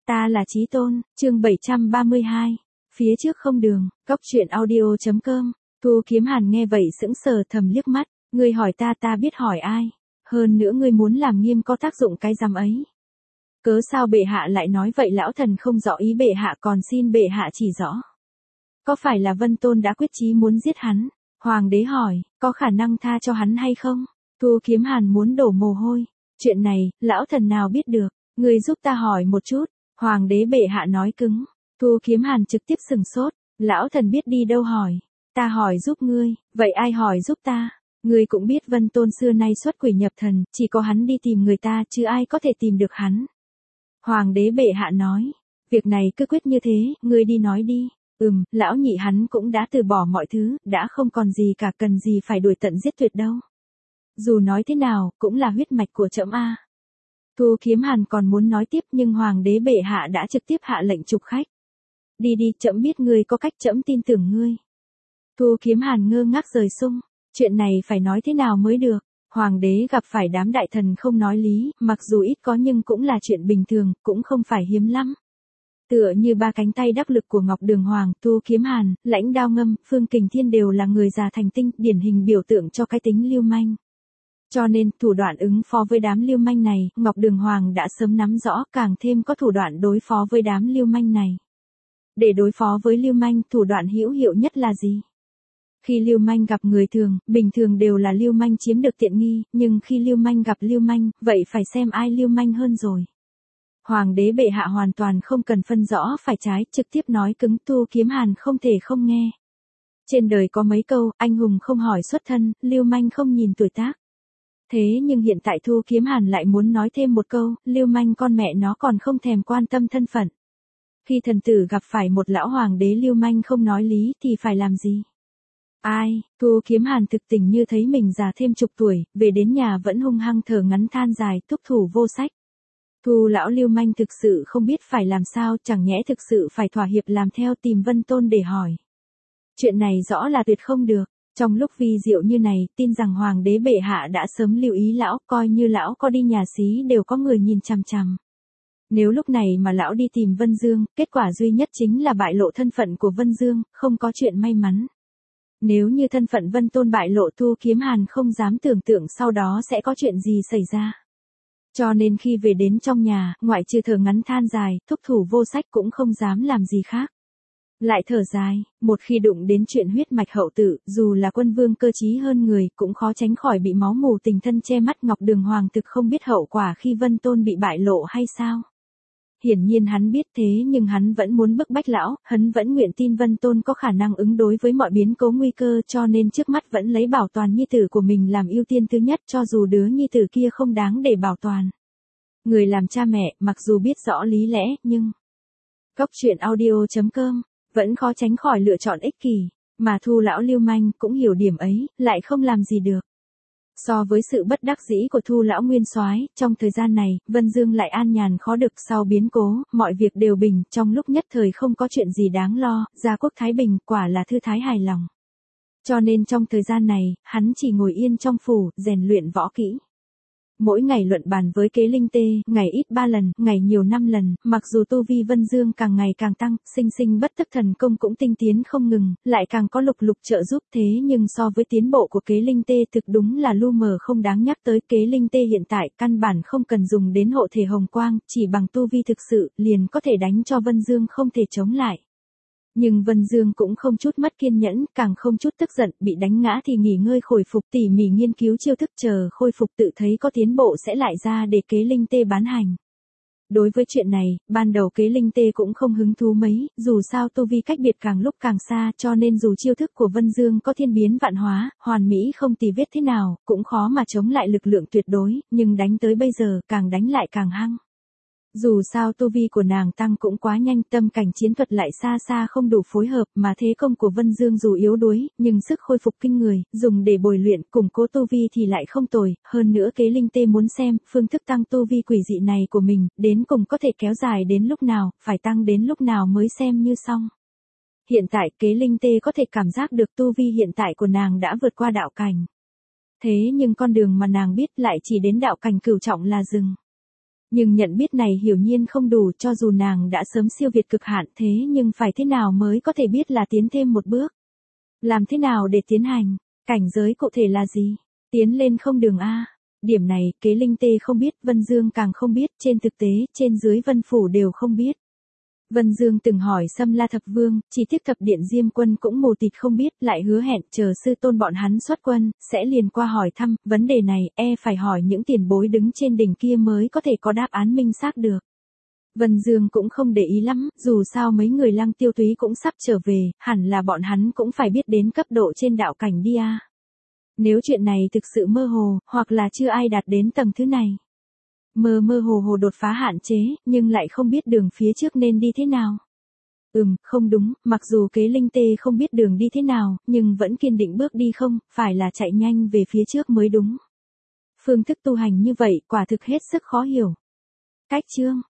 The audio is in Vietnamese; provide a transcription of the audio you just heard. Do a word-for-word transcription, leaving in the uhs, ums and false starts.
Ta là Chí Tôn, chương bảy trăm ba mươi hai. Phía trước không đường, Cóc truyện audio chấm com. Thu Kiếm Hàn nghe vậy sững sờ thầm liếc mắt, ngươi hỏi ta ta biết hỏi ai, hơn nữa ngươi muốn làm nghiêm có tác dụng cái rắm ấy. Cớ sao bệ hạ lại nói vậy, lão thần không rõ ý bệ hạ, còn xin bệ hạ chỉ rõ. Có phải là Vân Tôn đã quyết chí muốn giết hắn? Hoàng đế hỏi, có khả năng tha cho hắn hay không? Thu Kiếm Hàn muốn đổ mồ hôi, chuyện này, lão thần nào biết được, ngươi giúp ta hỏi một chút. Hoàng đế bệ hạ nói cứng. Thu Kiếm Hàn trực tiếp sừng sốt, lão thần biết đi đâu hỏi, ta hỏi giúp ngươi, vậy ai hỏi giúp ta? Ngươi cũng biết Vân Tôn xưa nay xuất quỷ nhập thần, chỉ có hắn đi tìm người ta chứ ai có thể tìm được hắn. Hoàng đế bệ hạ nói, việc này cứ quyết như thế, ngươi đi nói đi. Ừm, lão nhị hắn cũng đã từ bỏ mọi thứ, đã không còn gì cả, cần gì phải đuổi tận giết tuyệt đâu. Dù nói thế nào, cũng là huyết mạch của trẫm a. Thu Kiếm Hàn còn muốn nói tiếp nhưng hoàng đế bệ hạ đã trực tiếp hạ lệnh trục khách. Đi đi, trẫm biết ngươi có cách, trẫm tin tưởng ngươi. Thu Kiếm Hàn ngơ ngác rời sung, chuyện này phải nói thế nào mới được. Hoàng đế gặp phải đám đại thần không nói lý, mặc dù ít có nhưng cũng là chuyện bình thường, cũng không phải hiếm lắm. Tựa như ba cánh tay đắc lực của Ngọc Đường Hoàng, Thu Kiếm Hàn, Lãnh Đao Ngâm, Phương Kình Thiên đều là người già thành tinh, điển hình biểu tượng cho cái tính lưu manh. Cho nên, thủ đoạn ứng phó với đám lưu manh này, Ngọc Đường Hoàng đã sớm nắm rõ, càng thêm có thủ đoạn đối phó với đám lưu manh này. Để đối phó với lưu manh, thủ đoạn hữu hiệu nhất là gì? Khi lưu manh gặp người thường, bình thường đều là lưu manh chiếm được tiện nghi, nhưng khi lưu manh gặp lưu manh, vậy phải xem ai lưu manh hơn rồi. Hoàng đế bệ hạ hoàn toàn không cần phân rõ phải trái, trực tiếp nói cứng. Thu Kiếm Hàn không thể không nghe. Trên đời có mấy câu, anh hùng không hỏi xuất thân, lưu manh không nhìn tuổi tác. Thế nhưng hiện tại Thu Kiếm Hàn lại muốn nói thêm một câu, lưu manh con mẹ nó còn không thèm quan tâm thân phận. Khi thần tử gặp phải một lão hoàng đế lưu manh không nói lý thì phải làm gì? Ai? Thu Kiếm Hàn thực tình như thấy mình già thêm chục tuổi, về đến nhà vẫn hung hăng thở ngắn than dài, thúc thủ vô sách. Thu lão lưu manh thực sự không biết phải làm sao, chẳng nhẽ thực sự phải thỏa hiệp làm theo tìm Vân Tôn để hỏi. Chuyện này rõ là tuyệt không được. Trong lúc vi diệu như này, tin rằng hoàng đế bệ hạ đã sớm lưu ý lão, coi như lão có đi nhà xí đều có người nhìn chằm chằm. Nếu lúc này mà lão đi tìm Vân Dương, kết quả duy nhất chính là bại lộ thân phận của Vân Dương, không có chuyện may mắn. Nếu như thân phận Vân Tôn bại lộ, Thu Kiếm Hàn không dám tưởng tượng sau đó sẽ có chuyện gì xảy ra. Cho nên khi về đến trong nhà, ngoại trừ thở ngắn than dài, thúc thủ vô sách cũng không dám làm gì khác. Lại thở dài, một khi đụng đến chuyện huyết mạch hậu tử, dù là quân vương cơ trí hơn người, cũng khó tránh khỏi bị máu mù tình thân che mắt. Ngọc Đường Hoàng thực không biết hậu quả khi Vân Tôn bị bại lộ hay sao? Hiển nhiên hắn biết, thế nhưng hắn vẫn muốn bức bách lão, hắn vẫn nguyện tin Vân Tôn có khả năng ứng đối với mọi biến cố nguy cơ, cho nên trước mắt vẫn lấy bảo toàn nhi tử của mình làm ưu tiên thứ nhất, cho dù đứa nhi tử kia không đáng để bảo toàn. Người làm cha mẹ, mặc dù biết rõ lý lẽ, nhưng Cóc truyện audio chấm com vẫn khó tránh khỏi lựa chọn ích kỷ, mà Thu lão lưu manh cũng hiểu điểm ấy, lại không làm gì được. So với sự bất đắc dĩ của Thu lão nguyên soái, trong thời gian này, Vân Dương lại an nhàn khó được. Sau biến cố, mọi việc đều bình, trong lúc nhất thời không có chuyện gì đáng lo, gia quốc thái bình, quả là thư thái hài lòng. Cho nên trong thời gian này, hắn chỉ ngồi yên trong phủ, rèn luyện võ kỹ. Mỗi ngày luận bàn với Kế Linh Tê, ngày ít ba lần, ngày nhiều năm lần, mặc dù tu vi Vân Dương càng ngày càng tăng, sinh sinh bất tức thần công cũng tinh tiến không ngừng, lại càng có lục lục trợ giúp, thế nhưng so với tiến bộ của Kế Linh Tê thực đúng là lu mờ không đáng nhắc tới. Kế Linh Tê hiện tại căn bản không cần dùng đến hộ thể hồng quang, chỉ bằng tu vi thực sự, liền có thể đánh cho Vân Dương không thể chống lại. Nhưng Vân Dương cũng không chút mất kiên nhẫn, càng không chút tức giận, bị đánh ngã thì nghỉ ngơi khôi phục, tỉ mỉ nghiên cứu chiêu thức, chờ khôi phục tự thấy có tiến bộ sẽ lại ra để Kế Linh Tê bán hành. Đối với chuyện này, ban đầu Kế Linh Tê cũng không hứng thú mấy, dù sao tu vi cách biệt càng lúc càng xa, cho nên dù chiêu thức của Vân Dương có thiên biến vạn hóa, hoàn mỹ không tì vết thế nào, cũng khó mà chống lại lực lượng tuyệt đối, nhưng đánh tới bây giờ, càng đánh lại càng hăng. Dù sao tu vi của nàng tăng cũng quá nhanh, tâm cảnh chiến thuật lại xa xa không đủ phối hợp, mà thế công của Vân Dương dù yếu đuối, nhưng sức khôi phục kinh người, dùng để bồi luyện, củng cố tu vi thì lại không tồi. Hơn nữa Kế Linh Tê muốn xem, phương thức tăng tu vi quỷ dị này của mình, đến cùng có thể kéo dài đến lúc nào, phải tăng đến lúc nào mới xem như xong. Hiện tại Kế Linh Tê có thể cảm giác được tu vi hiện tại của nàng đã vượt qua đạo cảnh. Thế nhưng con đường mà nàng biết lại chỉ đến đạo cảnh cửu trọng là dừng. Nhưng nhận biết này hiển nhiên không đủ, cho dù nàng đã sớm siêu việt cực hạn thế nhưng phải thế nào mới có thể biết là tiến thêm một bước? Làm thế nào để tiến hành? Cảnh giới cụ thể là gì? Tiến lên không đường A. Điểm này, Kế Linh Tê không biết, Vân Dương càng không biết, trên thực tế, trên dưới Vân Phủ đều không biết. Vân Dương từng hỏi Xâm La Thập Vương, chỉ tiếc thập điện Diêm Quân cũng mù tịt không biết, lại hứa hẹn chờ sư tôn bọn hắn xuất quân, sẽ liền qua hỏi thăm, vấn đề này, e phải hỏi những tiền bối đứng trên đỉnh kia mới có thể có đáp án minh xác được. Vân Dương cũng không để ý lắm, dù sao mấy người Lăng Tiêu Túy cũng sắp trở về, hẳn là bọn hắn cũng phải biết đến cấp độ trên đạo cảnh đi a. Nếu chuyện này thực sự mơ hồ, hoặc là chưa ai đạt đến tầng thứ này. Mơ mơ hồ hồ đột phá hạn chế, nhưng lại không biết đường phía trước nên đi thế nào. Ừm, không đúng, mặc dù Kế Linh Tê không biết đường đi thế nào, nhưng vẫn kiên định bước đi không, phải là chạy nhanh về phía trước mới đúng. Phương thức tu hành như vậy quả thực hết sức khó hiểu. Cách chương